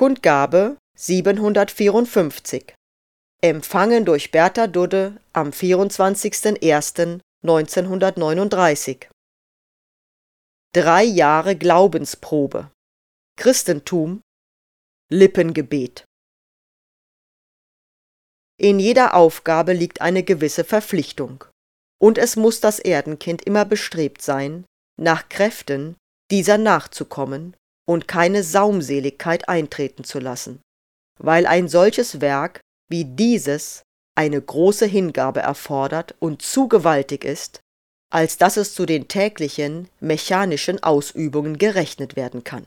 Kundgabe 754. Empfangen durch Bertha Dudde am 24.01.1939. 3 Jahre Glaubensprobe. Christentum. Lippengebet. In jeder Aufgabe liegt eine gewisse Verpflichtung, und es muss das Erdenkind immer bestrebt sein, nach Kräften dieser nachzukommen und keine Saumseligkeit eintreten zu lassen, weil ein solches Werk wie dieses eine große Hingabe erfordert und zu gewaltig ist, als dass es zu den täglichen mechanischen Ausübungen gerechnet werden kann.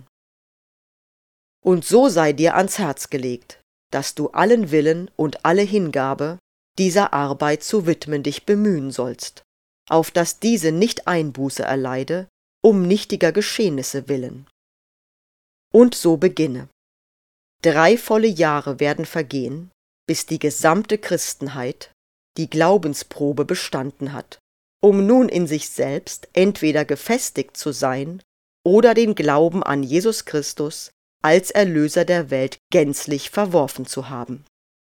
Und so sei dir ans Herz gelegt, dass du allen Willen und alle Hingabe dieser Arbeit zu widmen dich bemühen sollst, auf dass diese nicht Einbuße erleide, um nichtiger Geschehnisse willen. Und so beginne. 3 volle Jahre werden vergehen, bis die gesamte Christenheit die Glaubensprobe bestanden hat, um nun in sich selbst entweder gefestigt zu sein oder den Glauben an Jesus Christus als Erlöser der Welt gänzlich verworfen zu haben.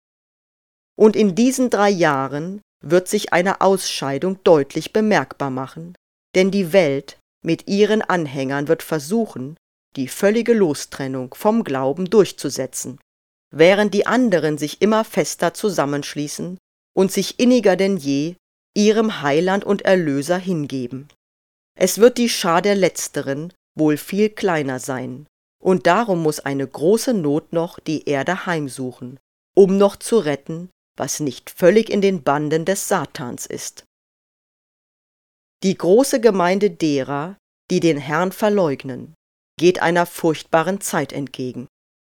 Und in diesen 3 Jahren wird sich eine Ausscheidung deutlich bemerkbar machen, denn die Welt mit ihren Anhängern wird versuchen, die völlige Lostrennung vom Glauben durchzusetzen, während die anderen sich immer fester zusammenschließen und sich inniger denn je ihrem Heiland und Erlöser hingeben. Es wird die Schar der Letzteren wohl viel kleiner sein, und darum muß eine große Not noch die Erde heimsuchen, um noch zu retten, was nicht völlig in den Banden des Satans ist. Die große Gemeinde derer, die den Herrn verleugnen, geht einer furchtbaren Zeit entgegen.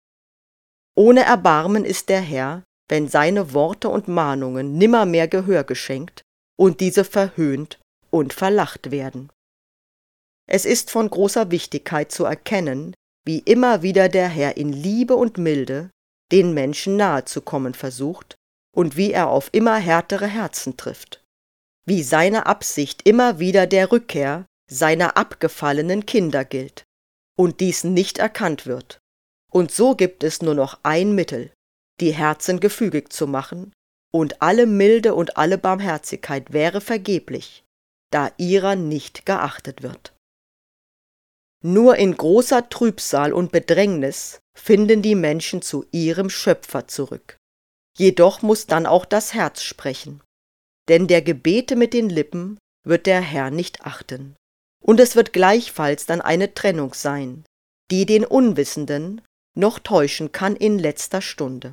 Ohne Erbarmen ist der Herr, wenn seine Worte und Mahnungen nimmermehr Gehör geschenkt und diese verhöhnt und verlacht werden. Es ist von großer Wichtigkeit zu erkennen, wie immer wieder der Herr in Liebe und Milde den Menschen nahe zu kommen versucht und wie er auf immer härtere Herzen trifft, wie seine Absicht immer wieder der Rückkehr seiner abgefallenen Kinder gilt und dies nicht erkannt wird. Und so gibt es nur noch ein Mittel, die Herzen gefügig zu machen, und alle Milde und alle Barmherzigkeit wäre vergeblich, da ihrer nicht geachtet wird. Nur in großer Trübsal und Bedrängnis finden die Menschen zu ihrem Schöpfer zurück. Jedoch muß dann auch das Herz sprechen, denn der Gebete mit den Lippen wird der Herr nicht achten. Und es wird gleichfalls dann eine Trennung sein, die den Unwissenden noch täuschen kann in letzter Stunde.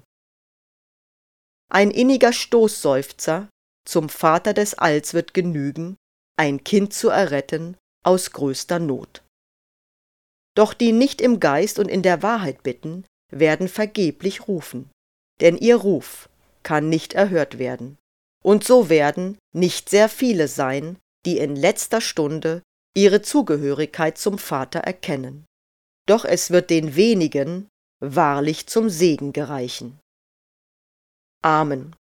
Ein inniger Stoßseufzer zum Vater des Alls wird genügen, ein Kind zu erretten aus größter Not. Doch die nicht im Geist und in der Wahrheit bitten, werden vergeblich rufen, denn ihr Ruf kann nicht erhört werden. Und so werden nicht sehr viele sein, die in letzter Stunde ihre Zugehörigkeit zum Vater erkennen. Doch es wird den wenigen wahrlich zum Segen gereichen. Amen.